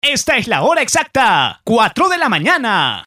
Esta es la hora exacta, 4 de la mañana.